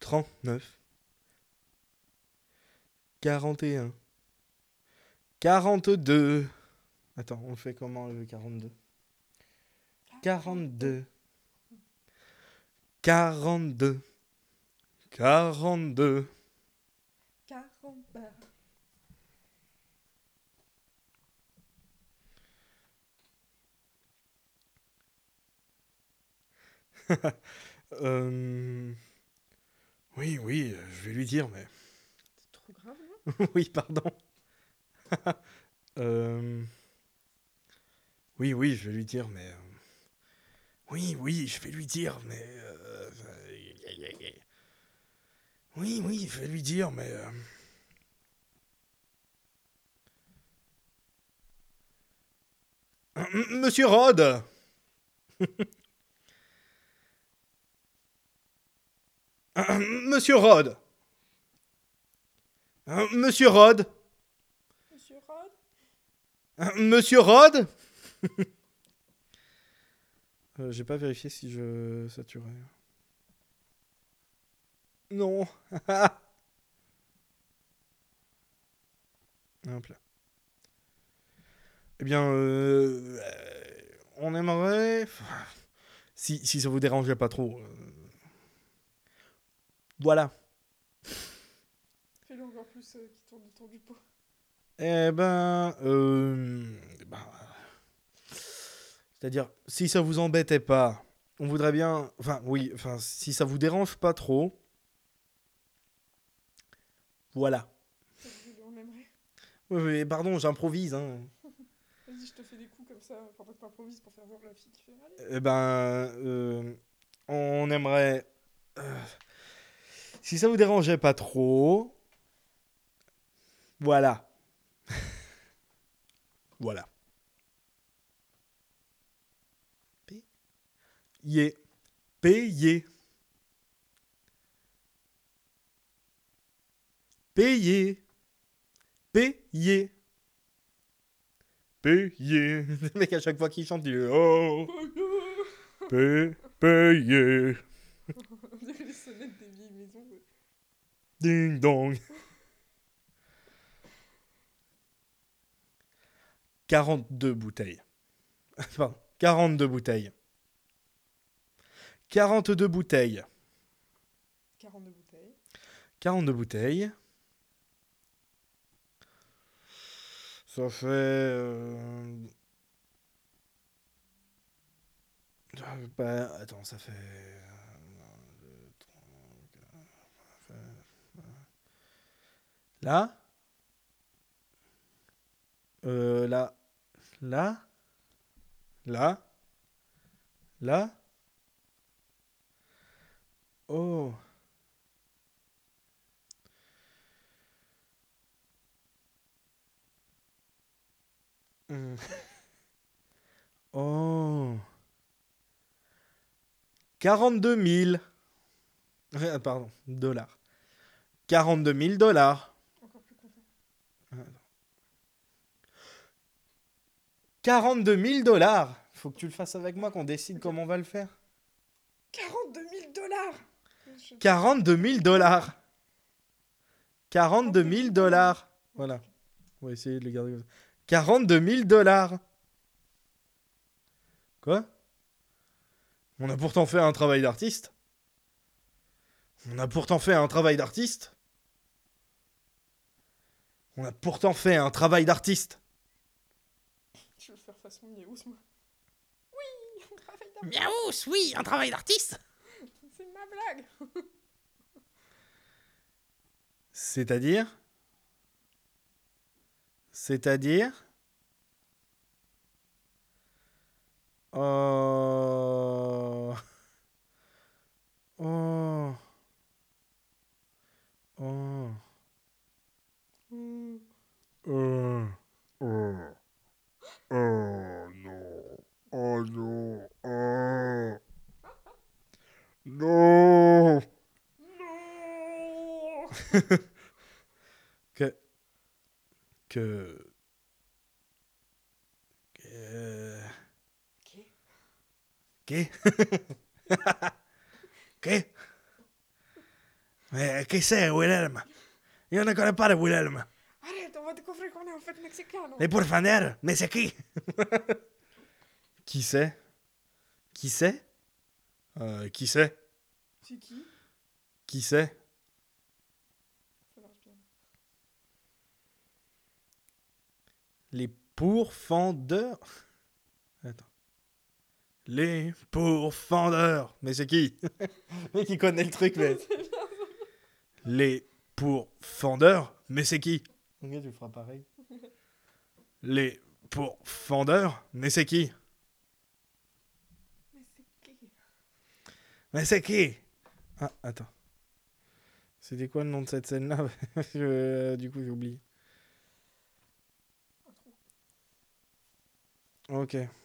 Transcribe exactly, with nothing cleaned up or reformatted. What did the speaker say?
trente-neuf, quarante et un, quarante-deux. Attends, on fait comment le quarante-deux? quarante-deux, quarante-deux, quarante-deux. quarante. Bah, Euh, Oui, oui, euh, je vais lui dire, mais... c'est trop grave, non? Oui, pardon. Euh, Oui, oui, je vais lui dire, mais... euh, Oui, oui, je vais lui dire, mais... euh, Oui, oui, je vais lui dire, mais... euh, Monsieur Rod. Monsieur Rod. Monsieur Rod. Monsieur Rod? Monsieur Rod. Euh, J'ai pas vérifié si je saturais. Non. Hop là. Eh bien, euh, euh, on aimerait... Si, si ça vous dérangeait pas trop. euh, Voilà. Fais-le encore plus euh, qui tourne autour du pot. Eh ben... euh, ben, C'est-à-dire, si ça vous embêtait pas, on voudrait bien... Enfin, oui, enfin, si ça vous dérange pas trop, voilà. Fais-le, on aimerait. Oui, oui, pardon, j'improvise, hein. Vas-y, je te fais des coups comme ça pendant que t'improvises pour faire voir la fille qui fait. Allez. Eh ben, euh, on aimerait... euh, si ça vous dérangeait pas trop, voilà. Voilà. Payé. Payé. Payé. Payé. Payé. Le mec, à chaque fois qu'il chante, il dit oh. Payé. Payé. On dirait les sonnettes des vieilles maisons. Ouais. Ding dong. quarante-deux bouteilles. Pardon. quarante-deux bouteilles. quarante-deux bouteilles. quarante-deux bouteilles. quarante-deux bouteilles. Ça fait... euh, euh, bah, attends, ça fait... un, deux, trois, quatre, là. Euh, là. Là. Là. Là. Oh. Hmm. Oh. quarante-deux mille. Ah, pardon, dollars. quarante-deux mille dollars. Encore plus content. quarante-deux mille dollars. Faut que tu le fasses avec moi, qu'on décide Ok. comment on va le faire. quarante-deux mille dollars. Je- quarante-deux mille dollars. quarante-deux mille dollars. Ok, Voilà. ok. On va essayer de les garder comme ça. quarante-deux mille dollars. Quoi? On a pourtant fait un travail d'artiste. On a pourtant fait un travail d'artiste. On a pourtant fait un travail d'artiste. Je veux faire façon Miaous, moi. Oui, on travaille d'abord. Miaous, oui, un travail d'artiste. C'est ma blague. C'est-à-dire C'est-à-dire Oh. Oh. Oh. Hmm. Euh. Oh. Oh non. Oh non. Oh. Non. Non. Que. Que. Que. Ok. Que. Que. Mais qui c'est, Wilhelm? Je ne connais pas de Wilhelm. Arrête, on va découvrir qu'on est en fait mexicain. Les pourfendeurs? Mais c'est qui? Qui c'est? Qui c'est? Euh, qui c'est? C'est qui? Qui c'est? Ça marche bien. Les pourfendeurs? Attends. Les pourfendeurs. Mais c'est qui? Mais qui connaît le truc, mais... Les pourfendeurs? Mais c'est qui? Ok, tu feras pareil. Les pourfendeurs? Mais c'est qui? Mais c'est qui? Mais c'est qui? Ah, attends. C'était quoi le nom de cette scène-là? Je- Du coup, j'ai oublié. Un trou. Ok.